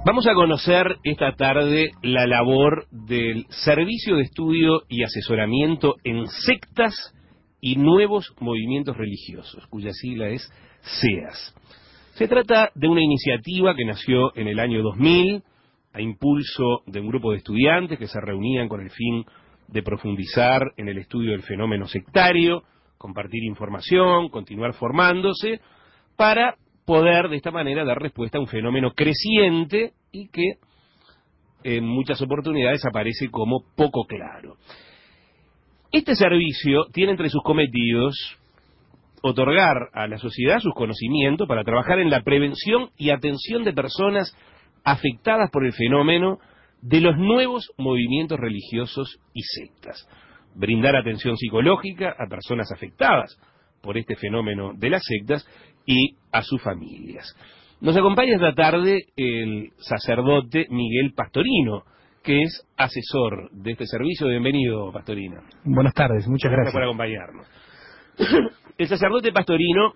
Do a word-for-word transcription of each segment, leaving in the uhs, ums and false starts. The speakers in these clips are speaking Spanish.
Vamos a conocer esta tarde la labor del Servicio de Estudio y Asesoramiento en Sectas y Nuevos Movimientos Religiosos, cuya sigla es SEAS. Se trata de una iniciativa que nació en el año dos mil, a impulso de un grupo de estudiantes que se reunían con el fin de profundizar en el estudio del fenómeno sectario, compartir información, continuar formándose, para poder de esta manera dar respuesta a un fenómeno creciente y que en muchas oportunidades aparece como poco claro. Este servicio tiene entre sus cometidos otorgar a la sociedad sus conocimientos para trabajar en la prevención y atención de personas afectadas por el fenómeno de los nuevos movimientos religiosos y sectas, brindar atención psicológica a personas afectadas por este fenómeno de las sectas y a sus familias. Nos acompaña esta tarde el sacerdote Miguel Pastorino, que es asesor de este servicio. Bienvenido, Pastorino. Buenas tardes, muchas gracias. Gracias por acompañarnos. El sacerdote Pastorino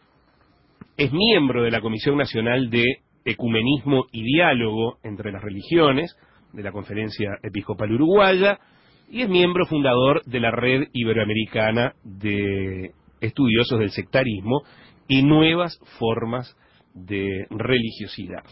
es miembro de la Comisión Nacional de Ecumenismo y Diálogo entre las Religiones, de la Conferencia Episcopal Uruguaya, y es miembro fundador de la Red Iberoamericana de Estudiosos del Sectarismo y Nuevas Formas de Religiosidad.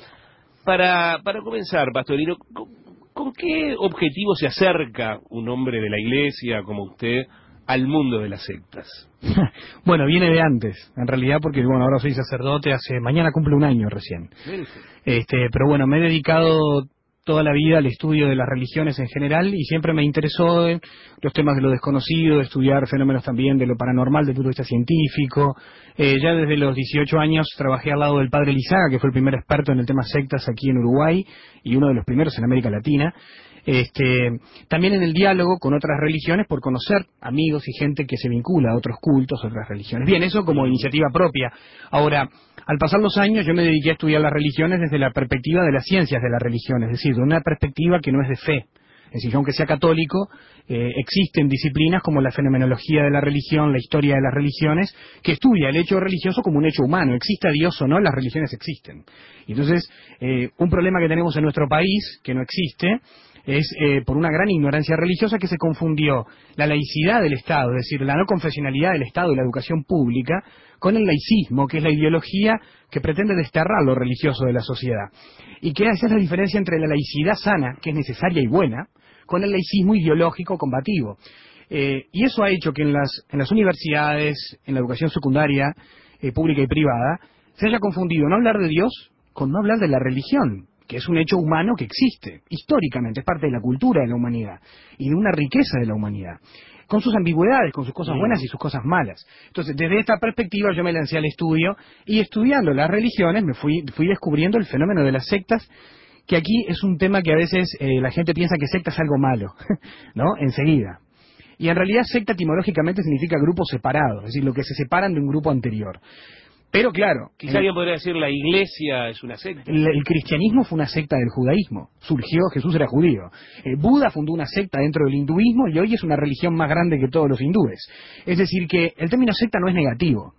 Para, para comenzar, Pastorino, ¿con, ¿con qué objetivo se acerca un hombre de la Iglesia como usted al mundo de las sectas? Bueno, viene de antes, en realidad, porque bueno, ahora soy sacerdote, hace mañana cumple un año recién. Este, pero bueno, me he dedicado toda la vida al estudio de las religiones en general y siempre me interesó en los temas de lo desconocido, estudiar fenómenos también de lo paranormal desde el punto de vista científico. Eh, ya desde los dieciocho años trabajé al lado del padre Lizaga, que fue el primer experto en el tema sectas aquí en Uruguay y uno de los primeros en América Latina. Este, también en el diálogo con otras religiones por conocer amigos y gente que se vincula a otros cultos, a otras religiones. Bien, eso como iniciativa propia. Ahora, al pasar los años yo me dediqué a estudiar las religiones desde la perspectiva de las ciencias de la religión, es decir, de una perspectiva que no es de fe. Es decir, yo, aunque sea católico, eh, existen disciplinas como la fenomenología de la religión, la historia de las religiones, que estudia el hecho religioso como un hecho humano. Exista Dios o no, las religiones existen. Entonces, eh, un problema que tenemos en nuestro país, que no existe, es eh, por una gran ignorancia religiosa que se confundió la laicidad del Estado, es decir, la no confesionalidad del Estado y la educación pública, con el laicismo, que es la ideología que pretende desterrar lo religioso de la sociedad. Y que esa es la diferencia entre la laicidad sana, que es necesaria y buena, con el laicismo ideológico combativo. Eh, y eso ha hecho que en las, en las universidades, en la educación secundaria, eh, pública y privada, se haya confundido no hablar de Dios con no hablar de la religión, que es un hecho humano que existe, históricamente, es parte de la cultura de la humanidad, y de una riqueza de la humanidad, con sus ambigüedades, con sus cosas buenas y sus cosas malas. Entonces, desde esta perspectiva yo me lancé al estudio, y estudiando las religiones me fui, fui descubriendo el fenómeno de las sectas, que aquí es un tema que a veces eh, la gente piensa que secta es algo malo, ¿no? Enseguida. Y en realidad secta etimológicamente significa grupo separado, es decir, lo que se separan de un grupo anterior. Pero claro, quizá alguien podría decir la Iglesia es una secta. El, el cristianismo fue una secta del judaísmo. Surgió, Jesús era judío. Eh, Buda fundó una secta dentro del hinduismo y hoy es una religión más grande que todos los hindúes. Es decir, que el término secta no es negativo.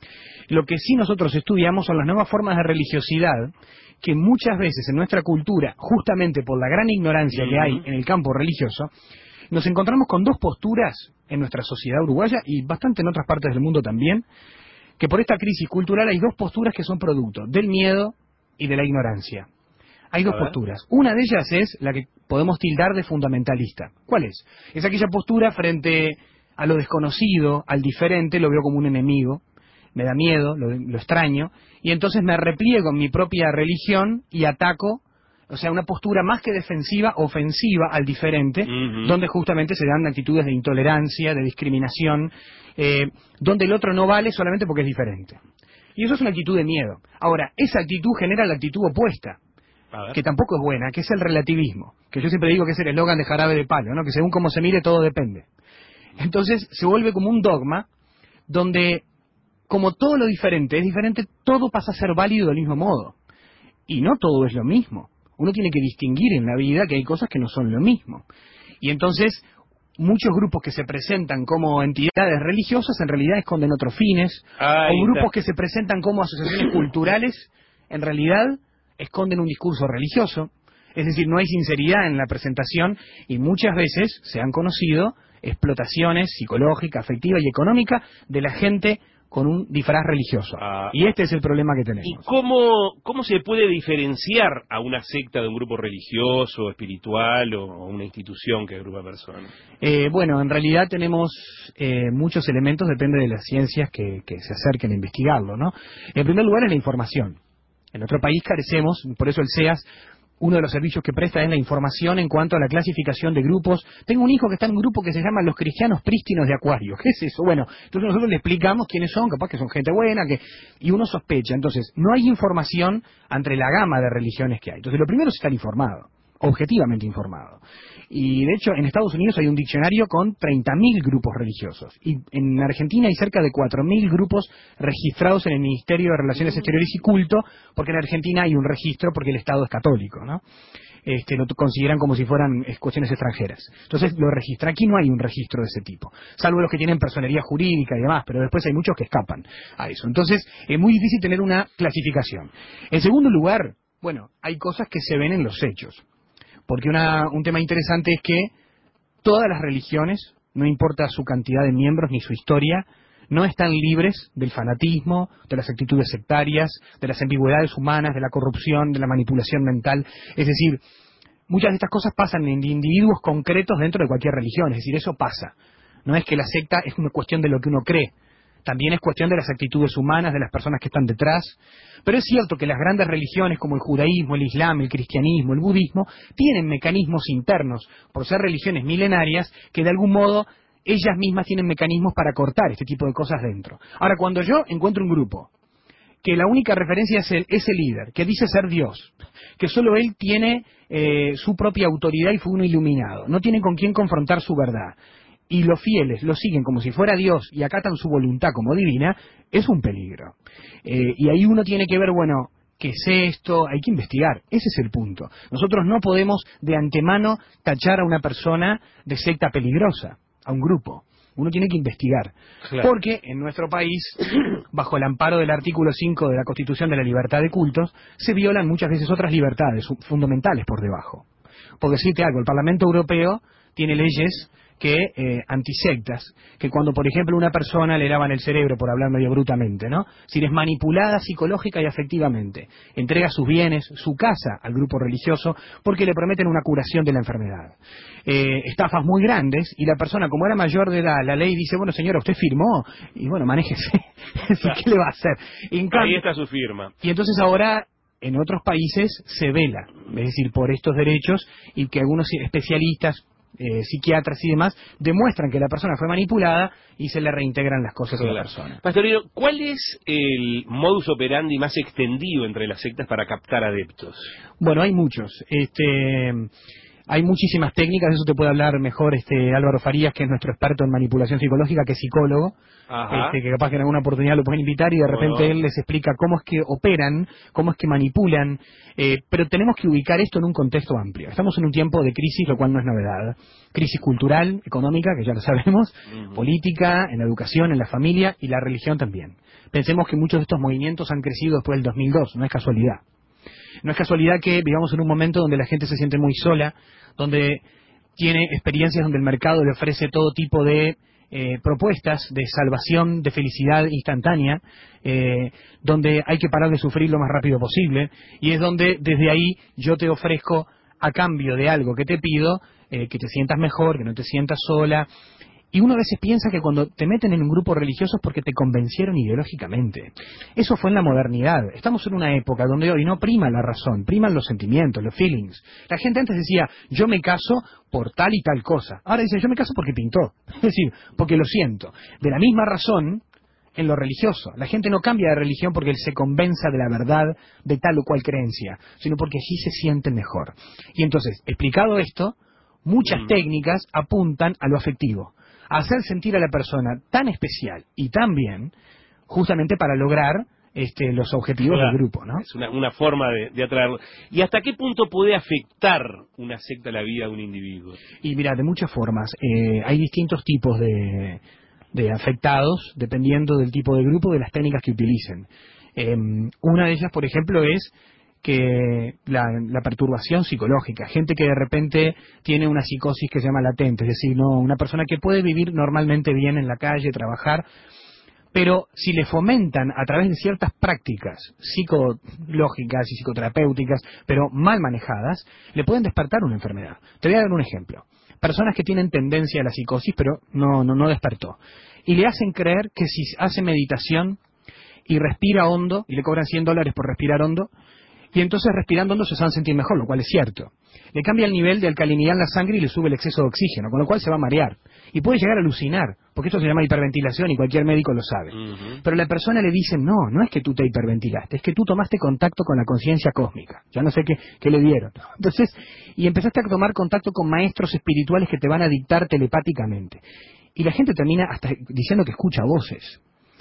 Lo que sí nosotros estudiamos son las nuevas formas de religiosidad que muchas veces en nuestra cultura, justamente por la gran ignorancia que hay en el campo religioso, nos encontramos con dos posturas en nuestra sociedad uruguaya y bastante en otras partes del mundo también, que por esta crisis cultural hay dos posturas que son producto del miedo y de la ignorancia. Hay dos posturas. Una de ellas es la que podemos tildar de fundamentalista. ¿Cuál es? Es aquella postura frente a lo desconocido, al diferente, lo veo como un enemigo, me da miedo, lo, lo extraño, y entonces me repliego en mi propia religión y ataco, o sea, una postura más que defensiva, ofensiva al diferente, uh-huh. donde justamente se dan actitudes de intolerancia, de discriminación, eh, donde el otro no vale solamente porque es diferente. Y eso es una actitud de miedo. Ahora, esa actitud genera la actitud opuesta, que tampoco es buena, que es el relativismo, que yo siempre digo que es el eslogan de Jarabe de Palo, ¿no? Que según cómo se mire todo depende. Entonces se vuelve como un dogma donde, como todo lo diferente es diferente, todo pasa a ser válido del mismo modo. Y no todo es lo mismo. Uno tiene que distinguir en la vida que hay cosas que no son lo mismo. Y entonces, muchos grupos que se presentan como entidades religiosas en realidad esconden otros fines, Ahí o grupos está. que se presentan como asociaciones culturales en realidad esconden un discurso religioso. Es decir, no hay sinceridad en la presentación y muchas veces se han conocido explotaciones psicológica, afectiva y económica de la gente con un disfraz religioso. Ah, y este es el problema que tenemos. ¿Y cómo, cómo se puede diferenciar a una secta de un grupo religioso, espiritual o, o una institución que agrupa personas? Eh, bueno, en realidad tenemos eh, muchos elementos, depende de las ciencias que, que se acerquen a investigarlo, ¿no? En primer lugar es la información. En nuestro país carecemos, por eso el C E A S, uno de los servicios que presta es la información en cuanto a la clasificación de grupos. Tengo un hijo que está en un grupo que se llama Los Cristianos Prístinos de Acuario. ¿Qué es eso? Bueno, entonces nosotros le explicamos quiénes son, capaz que son gente buena, que y uno sospecha. Entonces, no hay información entre la gama de religiones que hay. Entonces, lo primero es estar informado, objetivamente informado. Y de hecho, en Estados Unidos hay un diccionario con treinta mil grupos religiosos. Y en Argentina hay cerca de cuatro mil grupos registrados en el Ministerio de Relaciones Exteriores y Culto, porque en Argentina hay un registro porque el Estado es católico, ¿no? Este, lo consideran como si fueran eh, cuestiones extranjeras. Entonces lo registra. Aquí no hay un registro de ese tipo, salvo los que tienen personería jurídica y demás, pero después hay muchos que escapan a eso. Entonces es muy difícil tener una clasificación. En segundo lugar, bueno, hay cosas que se ven en los hechos. Porque una, un tema interesante es que todas las religiones, no importa su cantidad de miembros ni su historia, no están libres del fanatismo, de las actitudes sectarias, de las ambigüedades humanas, de la corrupción, de la manipulación mental. Es decir, muchas de estas cosas pasan en individuos concretos dentro de cualquier religión. Es decir, eso pasa. No es que la secta es una cuestión de lo que uno cree. También es cuestión de las actitudes humanas, de las personas que están detrás. Pero es cierto que las grandes religiones como el judaísmo, el islam, el cristianismo, el budismo, tienen mecanismos internos, por ser religiones milenarias, que de algún modo ellas mismas tienen mecanismos para cortar este tipo de cosas dentro. Ahora, cuando yo encuentro un grupo que la única referencia es el, ese líder, que dice ser Dios, que solo él tiene eh, su propia autoridad y fue uno iluminado, no tiene con quién confrontar su verdad, y los fieles lo siguen como si fuera Dios y acatan su voluntad como divina, es un peligro. Eh, y ahí uno tiene que ver, bueno, ¿qué es esto? Hay que investigar. Ese es el punto. Nosotros no podemos de antemano tachar a una persona de secta peligrosa, a un grupo. Uno tiene que investigar. Claro. Porque en nuestro país, bajo el amparo del artículo cinco de la Constitución de la Libertad de Cultos, se violan muchas veces otras libertades fundamentales por debajo. Por decirte algo, el Parlamento Europeo tiene leyes que eh, antisectas, que cuando por ejemplo una persona le lavan el cerebro, por hablar medio brutamente, ¿no? Si es manipulada psicológica y afectivamente, entrega sus bienes, su casa al grupo religioso porque le prometen una curación de la enfermedad. Eh, estafas muy grandes y la persona, como era mayor de edad, la ley dice, bueno señora, usted firmó, y bueno, manéjese. ¿Qué le va a hacer? En cambio, ahí está su firma. Y entonces ahora en otros países se vela, es decir, por estos derechos, y que algunos especialistas, Eh, psiquiatras y demás, demuestran que la persona fue manipulada y se le reintegran las cosas claro. a la persona. Pastorino, ¿cuál es el modus operandi más extendido entre las sectas para captar adeptos? Bueno, hay muchos. Este, hay muchísimas técnicas, de eso te puede hablar mejor este Álvaro Farías, que es nuestro experto en manipulación psicológica, que es psicólogo, este, que capaz que en alguna oportunidad lo pueden invitar y de repente bueno. él les explica cómo es que operan, cómo es que manipulan, eh, pero tenemos que ubicar esto en un contexto amplio. Estamos en un tiempo de crisis, lo cual no es novedad. Crisis cultural, económica, que ya lo sabemos, uh-huh. política, en la educación, en la familia y la religión también. Pensemos que muchos de estos movimientos han crecido después del dos mil dos, no es casualidad. No es casualidad que vivamos en un momento donde la gente se siente muy sola, donde tiene experiencias donde el mercado le ofrece todo tipo de eh, propuestas de salvación, de felicidad instantánea, eh, donde hay que parar de sufrir lo más rápido posible, y es donde desde ahí yo te ofrezco, a cambio de algo que te pido, eh, que te sientas mejor, que no te sientas sola. Y uno a veces piensa que cuando te meten en un grupo religioso es porque te convencieron ideológicamente. Eso fue en la modernidad. Estamos en una época donde hoy no prima la razón, priman los sentimientos, los feelings. La gente antes decía, yo me caso por tal y tal cosa. Ahora dice, yo me caso porque pintó. Es decir, porque lo siento. De la misma razón, en lo religioso. La gente no cambia de religión porque él se convenza de la verdad de tal o cual creencia, sino porque allí se siente mejor. Y entonces, explicado esto, muchas mm. técnicas apuntan a lo afectivo. Hacer sentir a la persona tan especial y tan bien, justamente para lograr este, los objetivos claro, del grupo, ¿no? Es una, una forma de, de atraerlo. ¿Y hasta qué punto puede afectar una secta la vida de un individuo? Y mira, de muchas formas. Eh, hay distintos tipos de, de afectados, dependiendo del tipo de grupo, de las técnicas que utilicen. Eh, una de ellas, por ejemplo, es que la, la perturbación psicológica, gente que de repente tiene una psicosis que se llama latente, es decir, no una persona que puede vivir normalmente bien en la calle, trabajar, pero si le fomentan a través de ciertas prácticas psicológicas y psicoterapéuticas, pero mal manejadas, le pueden despertar una enfermedad. Te voy a dar un ejemplo. Personas que tienen tendencia a la psicosis, pero no, no, no despertó. Y le hacen creer que si hace meditación y respira hondo, y le cobran cien dólares por respirar hondo, y entonces respirando hondo se van a sentir mejor, lo cual es cierto. Le cambia el nivel de alcalinidad en la sangre y le sube el exceso de oxígeno, con lo cual se va a marear. Y puede llegar a alucinar, porque esto se llama hiperventilación y cualquier médico lo sabe. Uh-huh. Pero la persona le dice, no, no es que tú te hiperventilaste, es que tú tomaste contacto con la conciencia cósmica. Ya no sé qué, qué le dieron. Entonces, y empezaste a tomar contacto con maestros espirituales que te van a dictar telepáticamente. Y la gente termina hasta diciendo que escucha voces.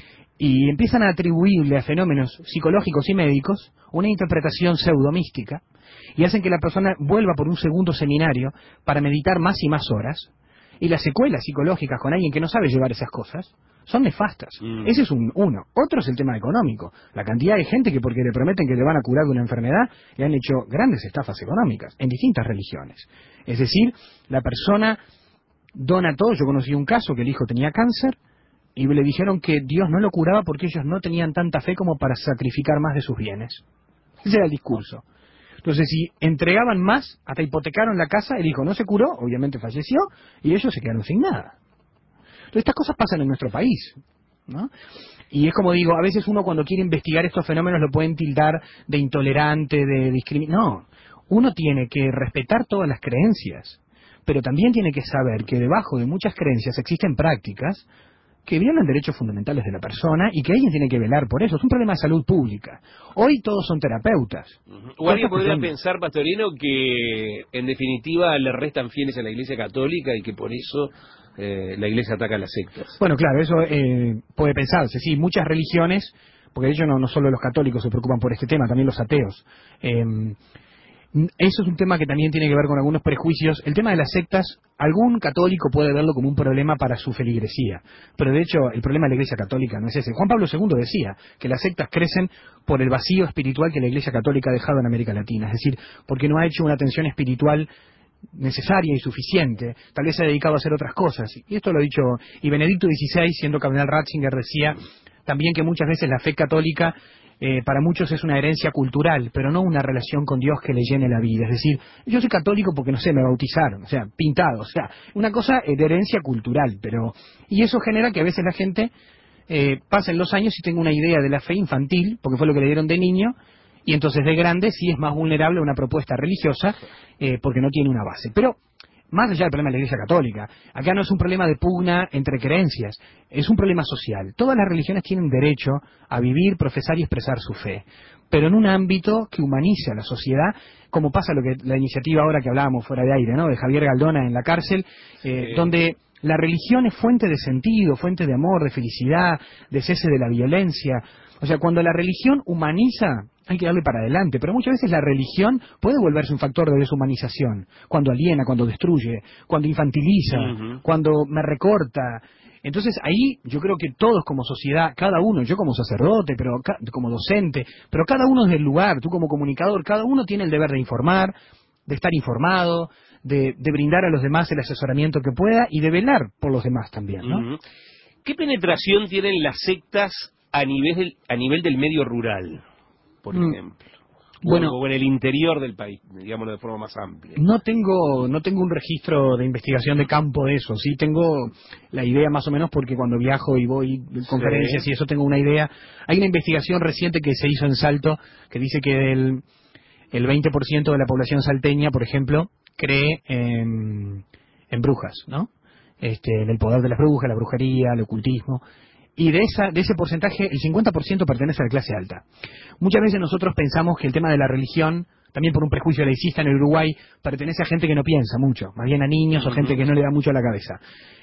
Y empiezan a atribuirle a fenómenos psicológicos y médicos una interpretación pseudomística y hacen que la persona vuelva por un segundo seminario para meditar más y más horas, y las secuelas psicológicas con alguien que no sabe llevar esas cosas son nefastas. Mm. Ese es un uno. Otro es el tema económico. La cantidad de gente que porque le prometen que le van a curar de una enfermedad le han hecho grandes estafas económicas en distintas religiones. Es decir, la persona dona todo. Yo conocí un caso que el hijo tenía cáncer y le dijeron que Dios no lo curaba porque ellos no tenían tanta fe como para sacrificar más de sus bienes. Ese era el discurso. Entonces, si entregaban más, hasta hipotecaron la casa, el hijo no se curó, obviamente falleció, y ellos se quedaron sin nada. Entonces, estas cosas pasan en nuestro país, ¿no? Y es como digo, a veces uno cuando quiere investigar estos fenómenos lo pueden tildar de intolerante, de discriminación. No, uno tiene que respetar todas las creencias, pero también tiene que saber que debajo de muchas creencias existen prácticas que violan derechos fundamentales de la persona y que alguien tiene que velar por eso. Es un problema de salud pública. Hoy todos son terapeutas. Uh-huh. O alguien podría pensar, Pastorino, que en definitiva le restan fieles a la Iglesia Católica y que por eso eh, la Iglesia ataca a las sectas. Bueno, claro, eso eh, puede pensarse. Sí, muchas religiones, porque de hecho no, no solo los católicos se preocupan por este tema, también los ateos. Eh, Eso es un tema que también tiene que ver con algunos prejuicios. El tema de las sectas, algún católico puede verlo como un problema para su feligresía, pero de hecho el problema de la Iglesia Católica no es ese. Juan Pablo segundo decía que las sectas crecen por el vacío espiritual que la Iglesia Católica ha dejado en América Latina, es decir, porque no ha hecho una atención espiritual necesaria y suficiente, tal vez se ha dedicado a hacer otras cosas. Y esto lo ha dicho, y Benedicto dieciséis, siendo cardenal Ratzinger, decía también que muchas veces la fe católica Eh, para muchos es una herencia cultural, pero no una relación con Dios que le llene la vida. Es decir, yo soy católico porque, no sé, me bautizaron, o sea, pintado, o sea, una cosa de herencia cultural, pero y eso genera que a veces la gente eh, pasen los años y tenga una idea de la fe infantil, porque fue lo que le dieron de niño, y entonces de grande sí es más vulnerable a una propuesta religiosa, eh, porque no tiene una base. Pero más allá del problema de la Iglesia Católica, acá no es un problema de pugna entre creencias, es un problema social. Todas las religiones tienen derecho a vivir, profesar y expresar su fe, pero en un ámbito que humanice a la sociedad, como pasa lo que la iniciativa ahora que hablábamos fuera de aire, ¿no?, de Javier Galdona en la cárcel, eh, sí. donde la religión es fuente de sentido, fuente de amor, de felicidad, de cese de la violencia. O sea, cuando la religión humaniza, hay que darle para adelante, pero muchas veces la religión puede volverse un factor de deshumanización, cuando aliena, cuando destruye, cuando infantiliza, uh-huh. cuando me recorta. Entonces ahí yo creo que todos como sociedad, cada uno, yo como sacerdote, pero ca- como docente, pero cada uno desde el lugar, tú como comunicador, cada uno tiene el deber de informar, de estar informado, de, de brindar a los demás el asesoramiento que pueda y de velar por los demás también, ¿no? Uh-huh. ¿Qué penetración tienen las sectas a nivel del, a nivel del medio rural, por mm. ejemplo? Bueno, o en el interior del país, digámoslo de forma más amplia. No tengo no tengo un registro de investigación de campo de eso, sí tengo la idea más o menos porque cuando viajo y voy a conferencias sí. y eso tengo una idea. Hay una investigación reciente que se hizo en Salto que dice que el, el veinte por ciento de la población salteña, por ejemplo, cree en, en brujas, ¿no? Este, en el poder de las brujas, la brujería, el ocultismo. Y de esa de ese porcentaje, el cincuenta por ciento pertenece a la clase alta. Muchas veces nosotros pensamos que el tema de la religión, también por un prejuicio laicista en el Uruguay, pertenece a gente que no piensa mucho, más bien a niños o gente que no le da mucho a la cabeza.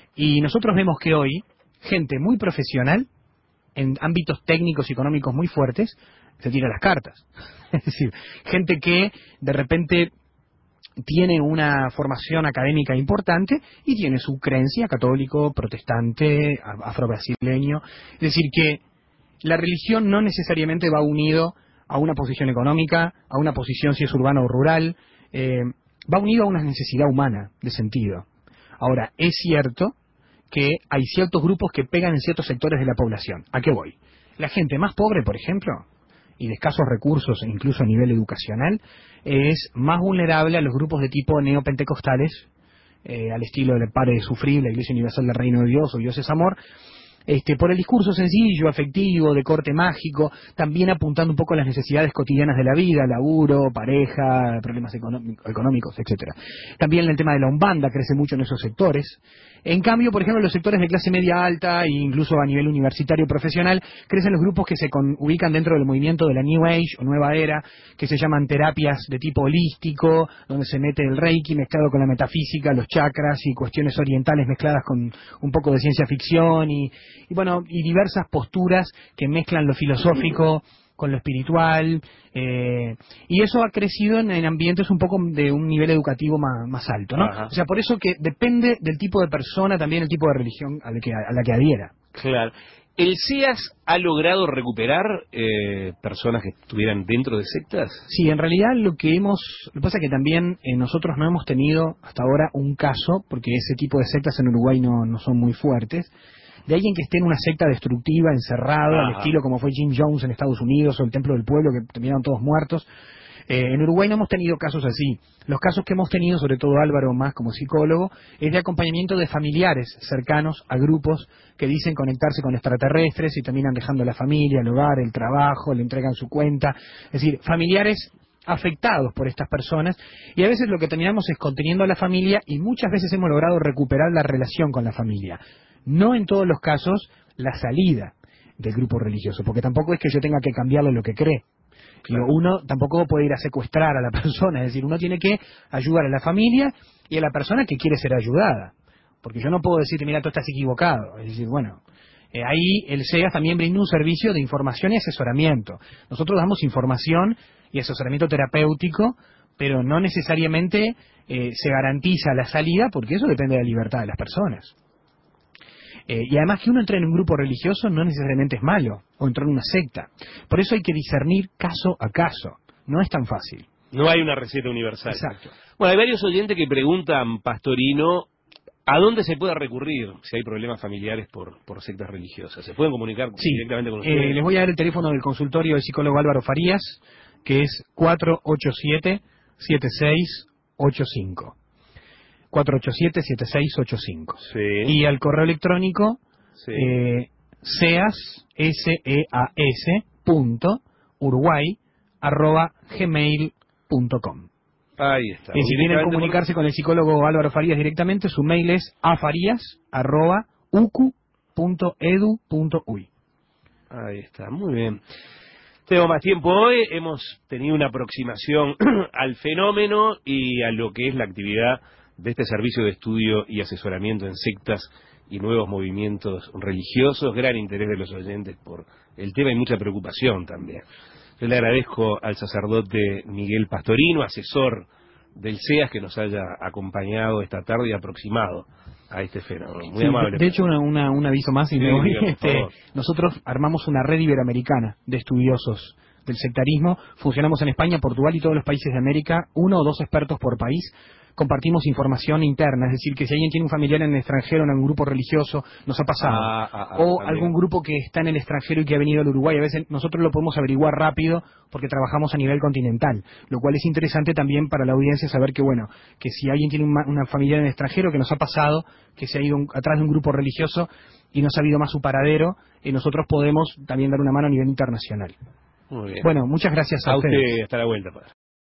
Y nosotros vemos que hoy, gente muy profesional, en ámbitos técnicos y económicos muy fuertes, se tira las cartas. Es decir, gente que de repente tiene una formación académica importante y tiene su creencia católico, protestante, afrobrasileño. Es decir, que la religión no necesariamente va unido a una posición económica, a una posición si es urbana o rural, eh, va unido a una necesidad humana de sentido. Ahora, es cierto que hay ciertos grupos que pegan en ciertos sectores de la población. ¿A qué voy? La gente más pobre, por ejemplo, y de escasos recursos, incluso a nivel educacional, es más vulnerable a los grupos de tipo neopentecostales, eh, al estilo del Pare de Sufrir, la Iglesia Universal del Reino de Dios o Dios es Amor, este, por el discurso sencillo, afectivo, de corte mágico, también apuntando un poco a las necesidades cotidianas de la vida, laburo, pareja, problemas económicos, etcétera. También el tema de la umbanda crece mucho en esos sectores. En cambio, por ejemplo, los sectores de clase media alta e incluso a nivel universitario profesional, crecen los grupos que se con, ubican dentro del movimiento de la New Age o Nueva Era, que se llaman terapias de tipo holístico, donde se mete el Reiki mezclado con la metafísica, los chakras y cuestiones orientales mezcladas con un poco de ciencia ficción y, y bueno, y diversas posturas que mezclan lo filosófico con lo espiritual, eh, y eso ha crecido en, en ambientes un poco de un nivel educativo más, más alto, ¿no? Ajá. O sea, por eso que depende del tipo de persona, también el tipo de religión a la que, a la que adhiera. Claro. ¿El C E A S ha logrado recuperar eh, personas que estuvieran dentro de sectas? Sí, en realidad lo que hemos... Lo que pasa es que también eh, nosotros no hemos tenido hasta ahora un caso, porque ese tipo de sectas en Uruguay no, no son muy fuertes, de alguien que esté en una secta destructiva, encerrado, Ajá. al estilo como fue Jim Jones en Estados Unidos o el Templo del Pueblo, que terminaron todos muertos. Eh, en Uruguay no hemos tenido casos así. Los casos que hemos tenido, sobre todo Álvaro más como psicólogo, es de acompañamiento de familiares cercanos a grupos que dicen conectarse con extraterrestres y terminan dejando la familia, el hogar, el trabajo, le entregan su cuenta. Es decir, familiares afectados por estas personas, y a veces lo que terminamos es conteniendo a la familia y muchas veces hemos logrado recuperar la relación con la familia. No en todos los casos la salida del grupo religioso, porque tampoco es que yo tenga que cambiarle lo que cree. Claro. Uno tampoco puede ir a secuestrar a la persona, es decir, uno tiene que ayudar a la familia y a la persona que quiere ser ayudada, porque yo no puedo decirte, mira, tú estás equivocado. Es decir, bueno, eh, ahí el C E A S también brinda un servicio de información y asesoramiento. Nosotros damos información y asesoramiento terapéutico, pero no necesariamente eh, se garantiza la salida, porque eso depende de la libertad de las personas. Eh, y además que uno entre en un grupo religioso no necesariamente es malo, o entrar en una secta. Por eso hay que discernir caso a caso. No es tan fácil. No hay una receta universal. Exacto. Bueno, hay varios oyentes que preguntan, Pastorino, ¿a dónde se puede recurrir si hay problemas familiares por, por sectas religiosas? ¿Se pueden comunicar sí. directamente con ustedes? Eh, les voy a dar el teléfono del consultorio del psicólogo Álvaro Farías, que es cuatro ocho siete, siete seis ocho cinco. cuatro ocho siete, siete seis ocho cinco. Sí. Y al correo electrónico sí. eh, seas, S E A S, punto, uruguay, arroba, gmail punto com. Ahí está. Y si quieren comunicarse con el psicólogo Álvaro Farías directamente, su mail es afarías, arroba, ucu punto edu punto uy. Ahí está, muy bien. Tengo más tiempo hoy, hemos tenido una aproximación al fenómeno y a lo que es la actividad de este servicio de estudio y asesoramiento en sectas y nuevos movimientos religiosos. Gran interés de los oyentes por el tema y mucha preocupación también. Yo le agradezco al sacerdote Miguel Pastorino, asesor del C E A S, que nos haya acompañado esta tarde y aproximado a este fenómeno. Muy sí, amable. De hecho, una, una, un aviso más. Y sí, me voy, diga, este, nosotros armamos una red iberoamericana de estudiosos del sectarismo. Funcionamos en España, Portugal y todos los países de América, uno o dos expertos por país. Compartimos información interna, es decir, que si alguien tiene un familiar en el extranjero, en algún grupo religioso, nos ha pasado, ah, ah, ah, o también. algún grupo que está en el extranjero y que ha venido al Uruguay, a veces nosotros lo podemos averiguar rápido porque trabajamos a nivel continental, lo cual es interesante también para la audiencia saber que, bueno, que si alguien tiene una, una familiar en el extranjero que nos ha pasado, que se ha ido un, atrás de un grupo religioso y no ha sabido más su paradero, eh, nosotros podemos también dar una mano a nivel internacional. Muy bien. Bueno, muchas gracias a, a ustedes. usted. Hasta la vuelta, padre.